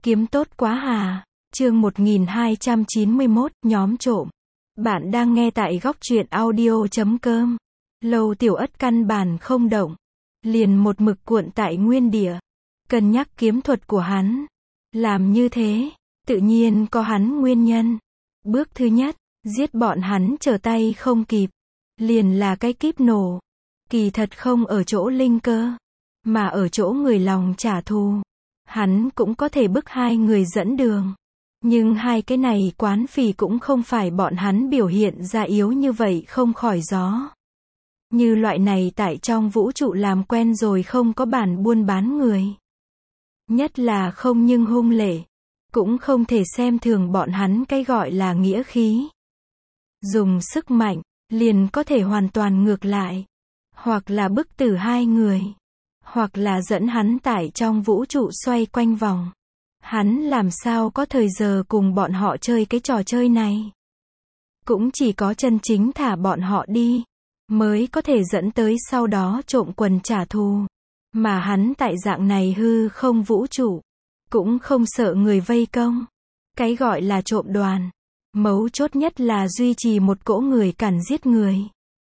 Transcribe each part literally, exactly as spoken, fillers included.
Kiếm tốt quá hà. Chương một nghìn hai trăm chín mươi mốt, nhóm trộm. Bạn đang nghe tại góc truyện audio chấm com. Lâu Tiểu Ất căn bản không động, liền một mực cuộn tại nguyên địa. Cân nhắc kiếm thuật của hắn. Làm như thế, tự nhiên có hắn nguyên nhân. Bước thứ nhất, giết bọn hắn trở tay không kịp. Liền là cái kíp nổ. Kỳ thật không ở chỗ linh cơ, mà ở chỗ người lòng trả thù. Hắn cũng có thể bức hai người dẫn đường. Nhưng hai cái này quán phỉ cũng không phải bọn hắn biểu hiện ra yếu như vậy không khỏi gió. Như loại này tại trong vũ trụ làm quen rồi không có bản buôn bán người. Nhất là không nhưng hung lệ. Cũng không thể xem thường bọn hắn cái gọi là nghĩa khí. Dùng sức mạnh, liền có thể hoàn toàn ngược lại. Hoặc là bức tử hai người. Hoặc là dẫn hắn tại trong vũ trụ xoay quanh vòng. Hắn làm sao có thời giờ cùng bọn họ chơi cái trò chơi này. Cũng chỉ có chân chính thả bọn họ đi, mới có thể dẫn tới sau đó trộm quần trả thù. Mà hắn tại dạng này hư không vũ trụ, cũng không sợ người vây công. Cái gọi là trộm đoàn, mấu chốt nhất là duy trì một cỗ người cản giết người.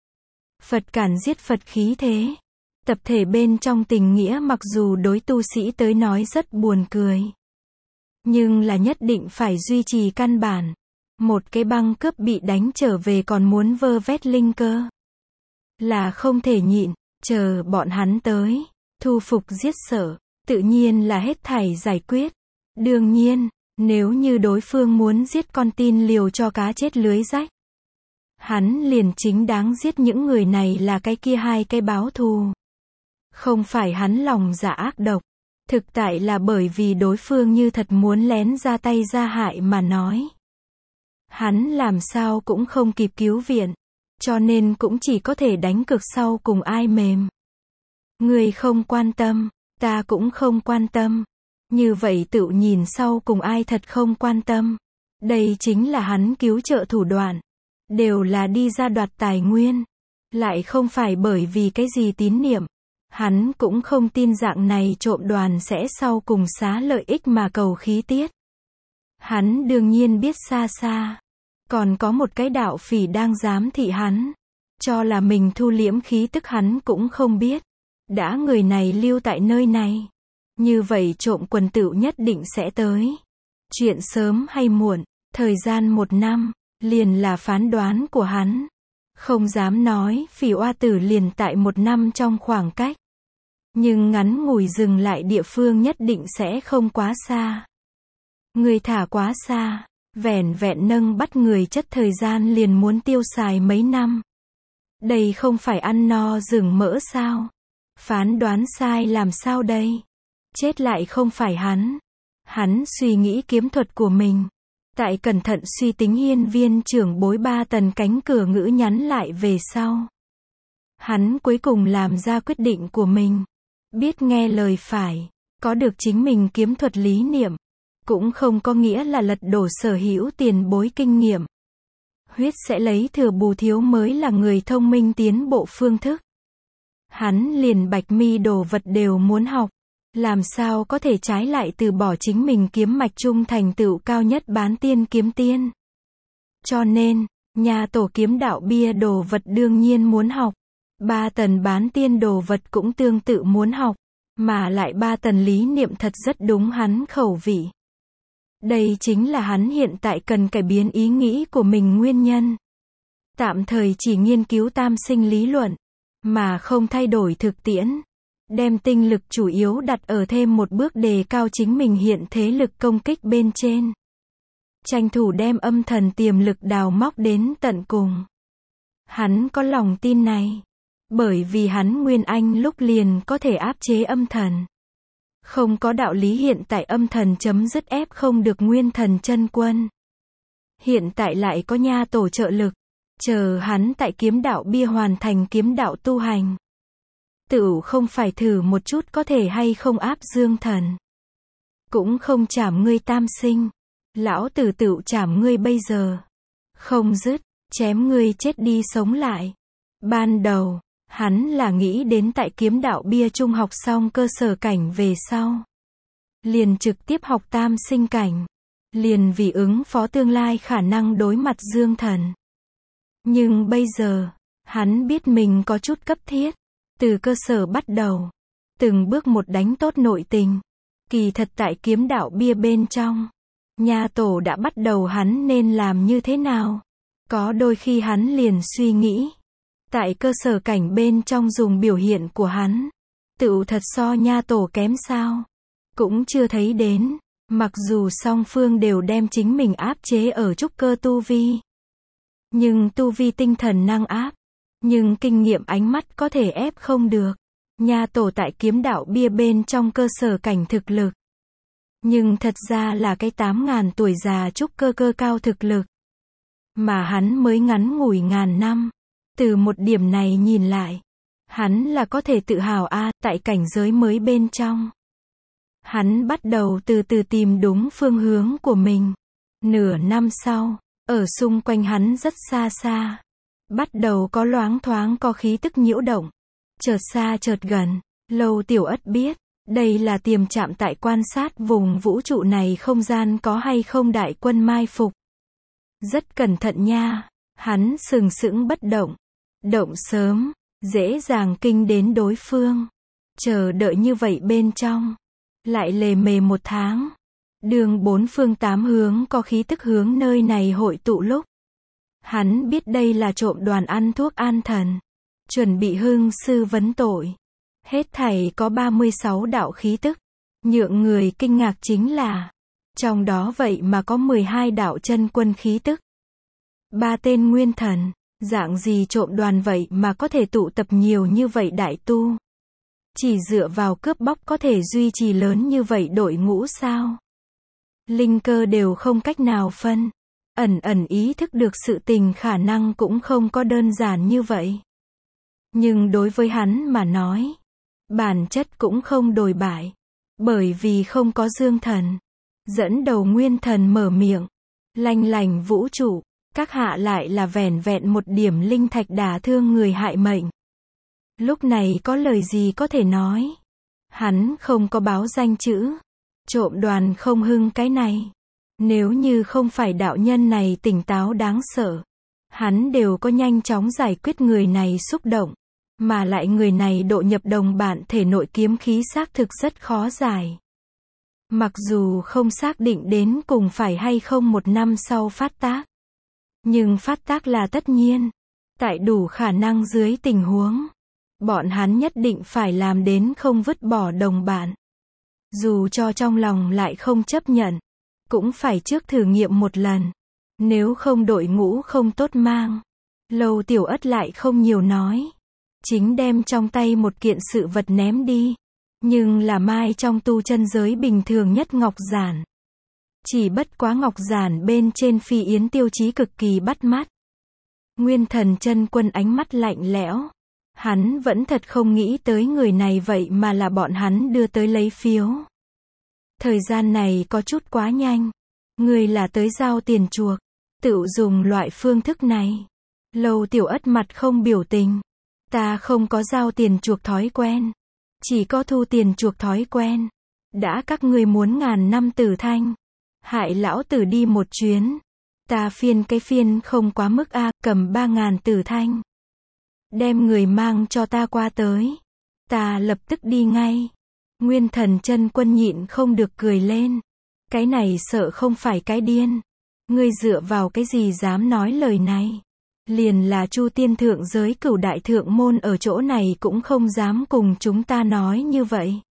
Phật cản giết Phật khí thế. Tập thể bên trong tình nghĩa mặc dù đối tu sĩ tới nói rất buồn cười. Nhưng là nhất định phải duy trì căn bản. Một cái băng cướp bị đánh trở về còn muốn vơ vét linh cơ. Là không thể nhịn, chờ bọn hắn tới. Thu phục giết sở, tự nhiên là hết thảy giải quyết. Đương nhiên, nếu như đối phương muốn giết con tin liều cho cá chết lưới rách. Hắn liền chính đáng giết những người này là cái kia hai cái báo thù. Không phải hắn lòng dạ ác độc. Thực tại là bởi vì đối phương như thật muốn lén ra tay ra hại mà nói. Hắn làm sao cũng không kịp cứu viện. Cho nên cũng chỉ có thể đánh cược sau cùng ai mềm. Người không quan tâm, ta cũng không quan tâm. Như vậy tự nhìn sau cùng ai thật không quan tâm. Đây chính là hắn cứu trợ thủ đoạn. Đều là đi ra đoạt tài nguyên. Lại không phải bởi vì cái gì tín niệm. Hắn cũng không tin dạng này trộm đoàn sẽ sau cùng xá lợi ích mà cầu khí tiết. Hắn đương nhiên biết xa xa. Còn có một cái đạo phỉ đang giám thị hắn. Cho là mình thu liễm khí tức hắn cũng không biết. Đã người này lưu tại nơi này. Như vậy trộm quần tựu nhất định sẽ tới. Chuyện sớm hay muộn, thời gian một năm, liền là phán đoán của hắn. Không dám nói phỉ oa tử liền tại một năm trong khoảng cách. Nhưng ngắn ngủi dừng lại địa phương nhất định sẽ không quá xa. Người thả quá xa, vẻn vẹn nâng bắt người chất thời gian liền muốn tiêu xài mấy năm. Đây không phải ăn no rừng mỡ sao? Phán đoán sai làm sao đây? Chết lại không phải hắn. Hắn suy nghĩ kiếm thuật của mình. Tại cẩn thận suy tính hiên viên trưởng bối ba tần cánh cửa ngữ nhắn lại về sau. Hắn cuối cùng làm ra quyết định của mình. Biết nghe lời phải, có được chính mình kiếm thuật lý niệm, cũng không có nghĩa là lật đổ sở hữu tiền bối kinh nghiệm. Huyết sẽ lấy thừa bù thiếu mới là người thông minh tiến bộ phương thức. Hắn liền bạch mi đồ vật đều muốn học, làm sao có thể trái lại từ bỏ chính mình kiếm mạch trung thành tựu cao nhất bán tiên kiếm tiên. Cho nên, nhà tổ kiếm đạo bia đồ vật đương nhiên muốn học. Ba tần bán tiên đồ vật cũng tương tự muốn học, mà lại ba tần lý niệm thật rất đúng hắn khẩu vị. Đây chính là hắn hiện tại cần cải biến ý nghĩ của mình nguyên nhân. Tạm thời chỉ nghiên cứu tam sinh lý luận, mà không thay đổi thực tiễn. Đem tinh lực chủ yếu đặt ở thêm một bước đề cao chính mình hiện thế lực công kích bên trên. Tranh thủ đem âm thần tiềm lực đào móc đến tận cùng. Hắn có lòng tin này. Bởi vì hắn nguyên anh lúc liền có thể áp chế âm thần. Không có đạo lý hiện tại âm thần chấm dứt ép không được nguyên thần chân quân. Hiện tại lại có nha tổ trợ lực. Chờ hắn tại kiếm đạo bia hoàn thành kiếm đạo tu hành. Tựu không phải thử một chút có thể hay không áp dương thần. Cũng không chảm ngươi tam sinh. Lão tử tựu chảm ngươi bây giờ. Không dứt, chém ngươi chết đi sống lại. Ban đầu, hắn là nghĩ đến tại kiếm đạo bia trung học xong cơ sở cảnh về sau. liền trực tiếp học tam sinh cảnh. Liền vì ứng phó tương lai khả năng đối mặt Dương Thần. Nhưng bây giờ, hắn biết mình có chút cấp thiết. Từ cơ sở bắt đầu. Từng bước một đánh tốt nội tình. Kỳ thật tại kiếm đạo bia bên trong. Nha tổ đã bắt đầu hắn nên làm như thế nào. Có đôi khi hắn liền suy nghĩ. Tại cơ sở cảnh bên trong dùng biểu hiện của hắn. Tựu thật so nha tổ kém sao. Cũng chưa thấy đến. Mặc dù song phương đều đem chính mình áp chế ở trúc cơ tu vi. Nhưng tu vi tinh thần năng áp. Nhưng kinh nghiệm ánh mắt có thể ép không được. Nha tổ tại kiếm đạo bia bên trong cơ sở cảnh thực lực. Nhưng thật ra là cái tám ngàn tuổi già trúc cơ cơ cao thực lực. Mà hắn mới ngắn ngủi ngàn năm. Từ một điểm này nhìn lại. Hắn là có thể tự hào a à, tại cảnh giới mới bên trong. Hắn bắt đầu từ từ tìm đúng phương hướng của mình. Nửa năm sau, ở xung quanh hắn rất xa xa. Bắt đầu có loáng thoáng có khí tức nhiễu động. Chợt xa chợt gần. Lâu Tiểu Ất biết, đây là tiềm trạm tại quan sát vùng vũ trụ này không gian có hay không đại quân mai phục. Rất cẩn thận nha. Hắn sừng sững bất động. Động sớm, dễ dàng kinh đến đối phương. Chờ đợi như vậy bên trong. Lại lề mề một tháng. Đường bốn phương tám hướng có khí tức hướng nơi này hội tụ lúc. Hắn biết đây là trộm đoàn ăn thuốc an thần. Chuẩn bị hưng sư vấn tội. Hết thảy có ba mươi sáu đạo khí tức. Nhượng người kinh ngạc chính là. Trong đó vậy mà có mười hai đạo chân quân khí tức. Ba tên nguyên thần. Dạng gì trộm đoàn vậy mà có thể tụ tập nhiều như vậy đại tu. Chỉ dựa vào cướp bóc có thể duy trì lớn như vậy đội ngũ sao? Linh cơ đều không cách nào phân. Ẩn ẩn ý thức được sự tình khả năng cũng không có đơn giản như vậy. Nhưng đối với hắn mà nói, bản chất cũng không đổi bại. Bởi vì không có Dương Thần. Dẫn đầu nguyên thần mở miệng. Lanh lành vũ trụ, các hạ lại là vẻn vẹn một điểm linh thạch đả thương người hại mệnh. Lúc này có lời gì có thể nói. Hắn không có báo danh chữ. Trộm đoàn không hưng cái này. Nếu như không phải đạo nhân này tỉnh táo đáng sợ. Hắn đều có nhanh chóng giải quyết người này xúc động. Mà lại người này độ nhập đồng bạn thể nội kiếm khí xác thực rất khó giải. Mặc dù không xác định đến cùng phải hay không một năm sau phát tác. Nhưng phát tác là tất nhiên. Tại đủ khả năng dưới tình huống. Bọn hắn nhất định phải làm đến không vứt bỏ đồng bạn. Dù cho trong lòng lại không chấp nhận. Cũng phải trước thử nghiệm một lần. Nếu không đội ngũ không tốt mang. Lâu Tiểu Ất lại không nhiều nói. Chính đem trong tay một kiện sự vật ném đi. Nhưng là mai trong tu chân giới bình thường nhất ngọc giản. Chỉ bất quá ngọc giản bên trên phi yến tiêu chí cực kỳ bắt mắt. Nguyên thần chân quân ánh mắt lạnh lẽo. Hắn vẫn thật không nghĩ tới người này vậy mà là bọn hắn đưa tới lấy phiếu. Thời gian này có chút quá nhanh. Người là tới giao tiền chuộc. Tự dùng loại phương thức này. Lâu Tiểu Ất mặt không biểu tình. Ta không có giao tiền chuộc thói quen. Chỉ có thu tiền chuộc thói quen. Đã các ngươi muốn ngàn năm tử thanh. Hại lão tử đi một chuyến. Ta phiên cái phiên không quá mức a, cầm ba ngàn tử thanh. Đem người mang cho ta qua tới. Ta lập tức đi ngay. Nguyên thần chân quân nhịn không được cười lên. Cái này sợ không phải cái điên. Ngươi dựa vào cái gì dám nói lời này. Liền là Chu Tiên thượng giới cửu đại thượng môn ở chỗ này cũng không dám cùng chúng ta nói như vậy.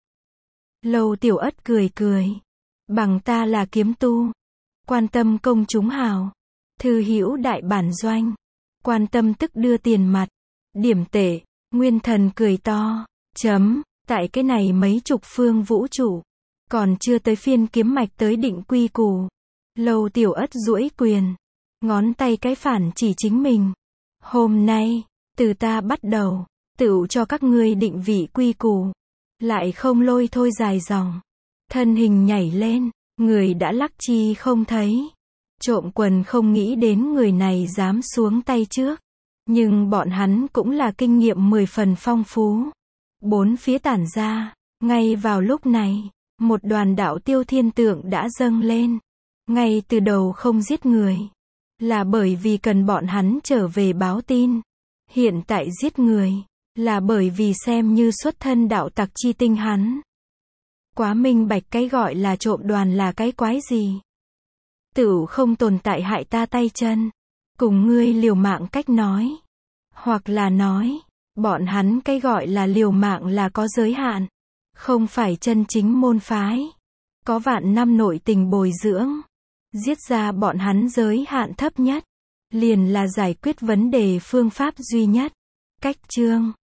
Lâu Tiểu Ất cười cười. Bằng ta là kiếm tu. Quan tâm công chúng hào. Thư hữu đại bản doanh. Quan tâm tức đưa tiền mặt. Điểm tệ. Nguyên thần cười to. Chấm. Tại cái này mấy chục phương vũ trụ. Còn chưa tới phiên kiếm mạch tới định quy củ. Lâu Tiểu Ất duỗi quyền. Ngón tay cái phản chỉ chính mình. Hôm nay, từ ta bắt đầu, tựu cho các ngươi định vị quy củ. Lại không lôi thôi dài dòng. Thân hình nhảy lên, người đã lắc chi không thấy. Trộm quần không nghĩ đến người này dám xuống tay trước. Nhưng bọn hắn cũng là kinh nghiệm mười phần phong phú. Bốn phía tản ra, ngay vào lúc này, một đoàn đạo tiêu thiên tượng đã dâng lên. Ngay từ đầu không giết người, là bởi vì cần bọn hắn trở về báo tin. Hiện tại giết người, là bởi vì xem như xuất thân đạo tặc chi tinh hắn. Quá minh bạch cái gọi là trộm đoàn là cái quái gì. Tửu không tồn tại hại ta tay chân. Cùng ngươi liều mạng cách nói. Hoặc là nói, bọn hắn cái gọi là liều mạng là có giới hạn. Không phải chân chính môn phái. Có vạn năm nội tình bồi dưỡng. Giết ra bọn hắn giới hạn thấp nhất. Liền là giải quyết vấn đề phương pháp duy nhất. Cách chương.